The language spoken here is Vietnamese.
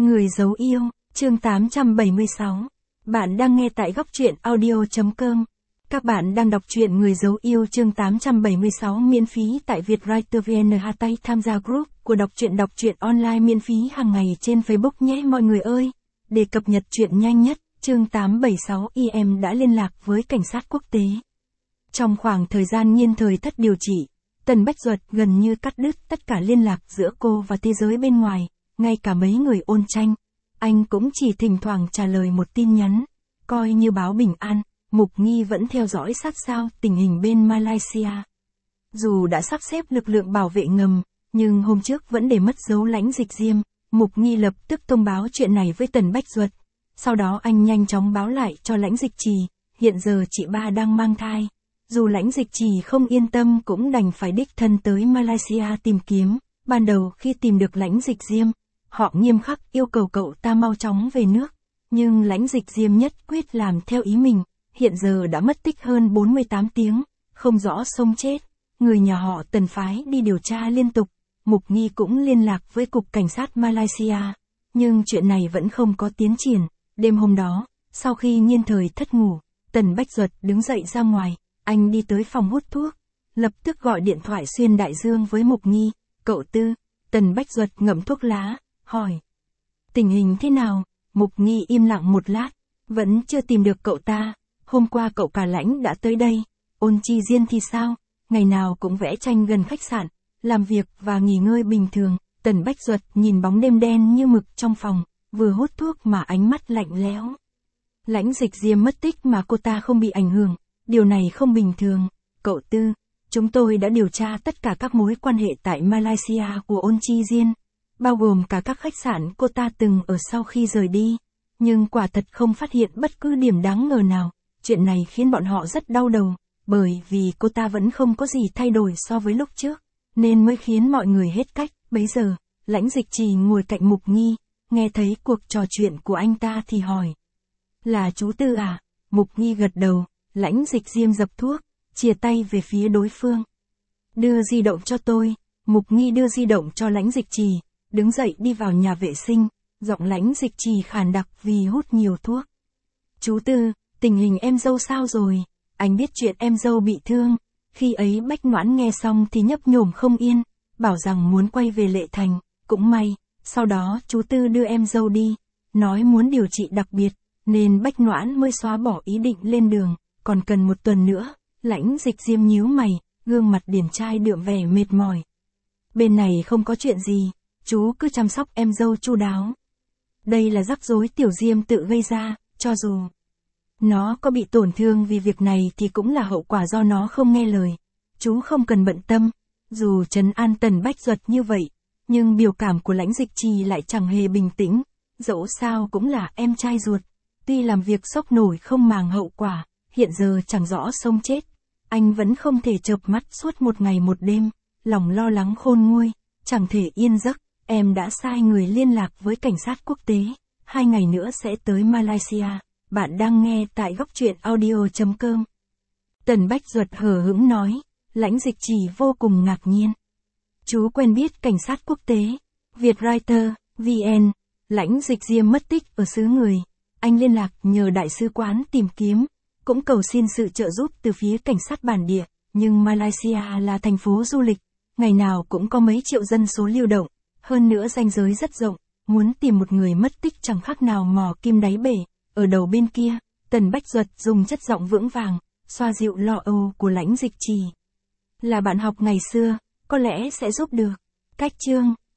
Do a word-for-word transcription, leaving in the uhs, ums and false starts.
Người giấu yêu, chương tám trăm bảy mươi sáu. Bạn đang nghe tại góc truyện audio chấm com. Các bạn đang đọc truyện Người giấu yêu chương tám trăm bảy mươi sáu miễn phí tại Vietwriter vê en. Hashtag tham gia group của đọc truyện đọc truyện online miễn phí hàng ngày trên Facebook nhé mọi người ơi. Để cập nhật truyện nhanh nhất, chương tám trăm bảy mươi sáu i em đã liên lạc với cảnh sát quốc tế. Trong khoảng thời gian Nhiên Thời Thất điều trị, Tần Bách Duật gần như cắt đứt tất cả liên lạc giữa cô và thế giới bên ngoài, ngay cả mấy người ôn tranh. Anh cũng chỉ thỉnh thoảng trả lời một tin nhắn, coi như báo bình an. Mục Nghi vẫn theo dõi sát sao tình hình bên Malaysia. Dù đã sắp xếp lực lượng bảo vệ ngầm, nhưng hôm trước vẫn để mất dấu Lãnh Dịch Diêm. Mục Nghi lập tức thông báo chuyện này với Tần Bách Duật. Sau đó anh nhanh chóng báo lại cho Lãnh Dịch Trì, hiện giờ chị ba đang mang thai. Dù Lãnh Dịch Trì không yên tâm cũng đành phải đích thân tới Malaysia tìm kiếm. Ban đầu khi tìm được Lãnh Dịch Diêm, họ nghiêm khắc yêu cầu cậu ta mau chóng về nước. Nhưng Lãnh Dịch Diêm nhất quyết làm theo ý mình, hiện giờ đã mất tích hơn bốn mươi tám tiếng, không rõ sống chết. Người nhà họ Tần phái đi điều tra liên tục, Mục Nghi cũng liên lạc với Cục Cảnh sát Malaysia. Nhưng chuyện này vẫn không có tiến triển. Đêm hôm đó, sau khi Nhiên Thời Thất ngủ, Tần Bách Duật đứng dậy ra ngoài, anh đi tới phòng hút thuốc, lập tức gọi điện thoại xuyên đại dương với Mục Nghi. Cậu Tư. Tần Bách Duật ngậm thuốc lá, hỏi. Tình hình thế nào? Mục Nghi im lặng một lát, vẫn chưa tìm được cậu ta. Hôm qua cậu cả Lãnh đã tới đây. Ôn Chi Diên thì sao? Ngày nào cũng vẽ tranh gần khách sạn, làm việc và nghỉ ngơi bình thường. Tần Bách Duật nhìn bóng đêm đen như mực trong phòng, vừa hút thuốc mà ánh mắt lạnh lẽo. Lãnh Dịch Diêm mất tích mà cô ta không bị ảnh hưởng, điều này không bình thường. Cậu Tư, chúng tôi đã điều tra tất cả các mối quan hệ tại Malaysia của Ôn Chi Diên, bao gồm cả các khách sạn cô ta từng ở sau khi rời đi, nhưng quả thật không phát hiện bất cứ điểm đáng ngờ nào. Chuyện này khiến bọn họ rất đau đầu, bởi vì cô ta vẫn không có gì thay đổi so với lúc trước, nên mới khiến mọi người hết cách. Bấy giờ, Lãnh Dịch Trì ngồi cạnh Mục Nghi, nghe thấy cuộc trò chuyện của anh ta thì hỏi. Là chú Tư à? Mục Nghi gật đầu. Lãnh Dịch Diêm dập thuốc, chìa tay về phía đối phương. Đưa di động cho tôi. Mục Nghi đưa di động cho Lãnh Dịch Trì, đứng dậy đi vào nhà vệ sinh, giọng Lãnh Dịch Trì khàn đặc vì hút nhiều thuốc. Chú Tư, tình hình em dâu sao rồi? Anh biết chuyện em dâu bị thương. Khi ấy Bách Noãn nghe xong thì nhấp nhổm không yên, bảo rằng muốn quay về Lệ Thành. Cũng may, sau đó chú Tư đưa em dâu đi, nói muốn điều trị đặc biệt, nên Bách Noãn mới xóa bỏ ý định lên đường. Còn cần một tuần nữa. Lãnh Dịch Diêm nhíu mày, gương mặt điển trai đượm vẻ mệt mỏi. Bên này không có chuyện gì, chú cứ chăm sóc em dâu chu đáo. Đây là rắc rối Tiểu Diêm tự gây ra, cho dù nó có bị tổn thương vì việc này thì cũng là hậu quả do nó không nghe lời. Chú không cần bận tâm. Dù trấn an Tần Bách Duật như vậy, nhưng biểu cảm của Lãnh Dịch Trì lại chẳng hề bình tĩnh. Dẫu sao cũng là em trai ruột, tuy làm việc sốc nổi không màng hậu quả, hiện giờ chẳng rõ sống chết, anh vẫn không thể chợp mắt suốt một ngày một đêm, lòng lo lắng khôn nguôi, chẳng thể yên giấc. Em đã sai người liên lạc với cảnh sát quốc tế, hai ngày nữa sẽ tới Malaysia. Bạn đang nghe tại góc truyện audio chấm com. Tần Bách Duật hờ hững nói. Lãnh Dịch Trì vô cùng ngạc nhiên. Chú quen biết cảnh sát quốc tế, Vietwriter vê en. Lãnh Dịch Diêm mất tích ở xứ người, anh liên lạc nhờ đại sứ quán tìm kiếm, cũng cầu xin sự trợ giúp từ phía cảnh sát bản địa, nhưng Malaysia là thành phố du lịch, ngày nào cũng có mấy triệu dân số lưu động, hơn nữa ranh giới rất rộng, muốn tìm một người mất tích chẳng khác nào mò kim đáy bể. Ở đầu bên kia, Tần Bách Duật dùng chất giọng vững vàng, xoa dịu lo âu của Lãnh Dịch Trì. Là bạn học ngày xưa, có lẽ sẽ giúp được. Cách chương